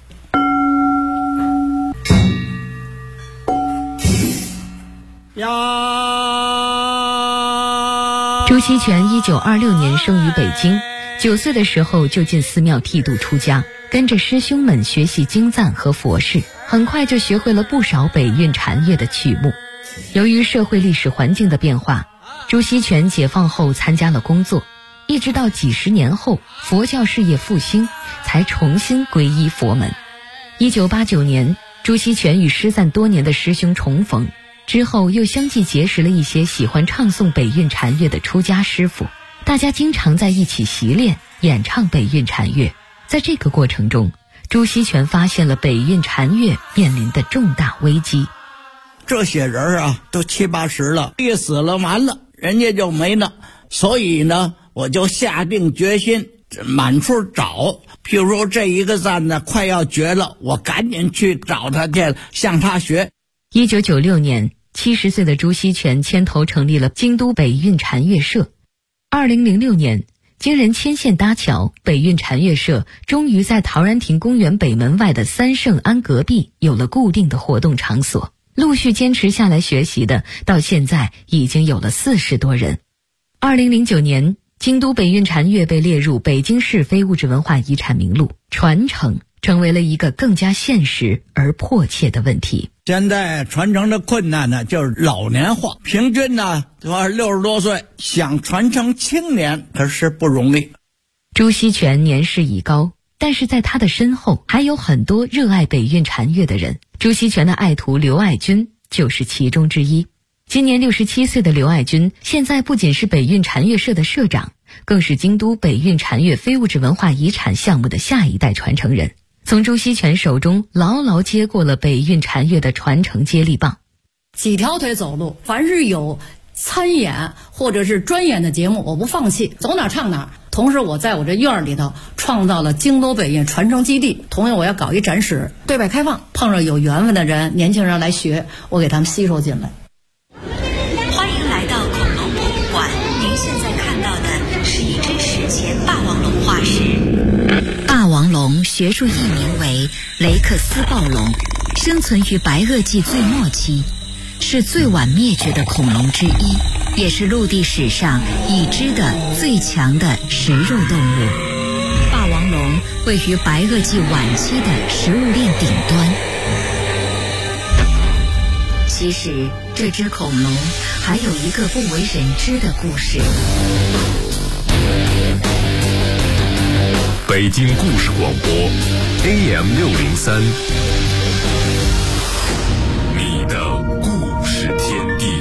朱锡全1926年生于北京，9岁的时候就进寺庙剃度出家，跟着师兄们学习经赞和佛事，很快就学会了不少北韵禅乐的曲目。由于社会历史环境的变化，朱锡全解放后参加了工作，一直到几十年后佛教事业复兴，才重新皈依佛门。1989年，朱锡全与失散多年的师兄重逢，之后又相继结识了一些喜欢唱诵北韵禅乐的出家师傅，大家经常在一起习练演唱北韵禅乐。在这个过程中，朱锡全发现了北韵禅乐面临的重大危机。 这些人啊，都70、80了，一死了完了，人家就没了。所以呢， 我就下定决心满处找。譬如说这一个站呢快要绝了，我赶紧去找他去，向他学。 1996年，70岁的朱锡全牵头成立了京都北运禅乐社。2006年，经人牵线搭桥，北运禅乐社终于在陶然亭公园北门外的三圣庵隔壁有了固定的活动场所。陆续坚持下来学习的，到现在已经有了40多人。2009年，京都北运禅乐被列入北京市非物质文化遗产名录，传承成为了一个更加现实而迫切的问题。 现在传承的困难呢，就是老年化，平均呢都60多岁，想传承青年可是不容易。 朱锡全年事已高，但是在他的身后还有很多热爱北运禅乐的人。朱锡全的爱徒刘爱军就是其中之一。今年67岁的刘爱军，现在不仅是北运禅乐社的社长，更是京都北运禅乐非物质文化遗产项目的下一代传承人，从朱锡全手中牢牢接过了北运禅乐的传承接力棒。 几条腿走路，凡是有参演或者是专演的节目，我不放弃，走哪唱哪。同时我在我这院里头创造了京都北运传承基地，同样我要搞一展示，对外开放，碰上有缘分的人，年轻人来学，我给他们吸收进来。 欢迎来到恐龙博物馆，您现在看到的是一只史前霸王龙化石。霸王龙学术译名为雷克斯暴龙，生存于白垩纪最末期，是最晚灭绝的恐龙之一，也是陆地史上已知的最强的食肉动物。霸王龙位于白垩纪晚期的食物链顶端。其实这只恐龙还有一个不为人知的故事。 北京故事广播 AM603， 你的故事天地。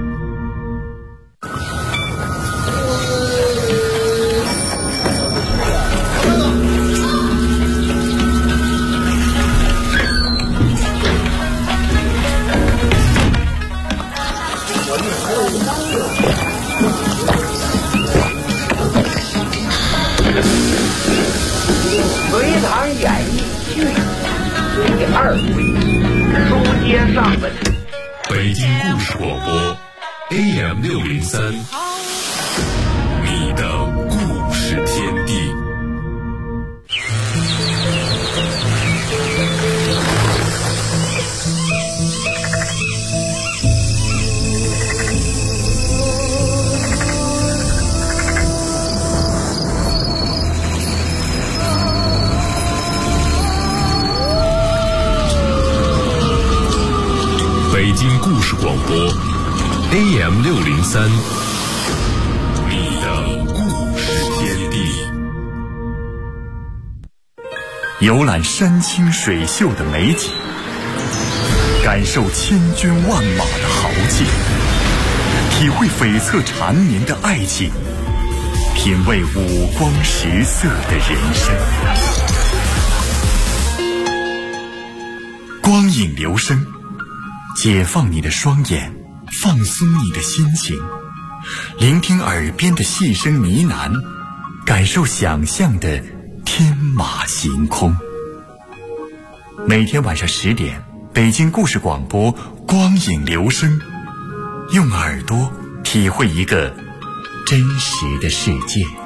隋唐演义剧第2回，书接上文。 北京故事广播 AM603， 你的故事天地。北京故事广播 AM603， 你的故事天地。 游览山清水秀的美景，感受千军万马的豪气，体会悱恻缠绵的爱情，品味五光十色的人生。光影流声，解放你的双眼，放松你的心情，聆听耳边的细声呢喃，感受想象的天马行空。每天晚上10点，北京故事广播光影流声，用耳朵体会一个真实的世界。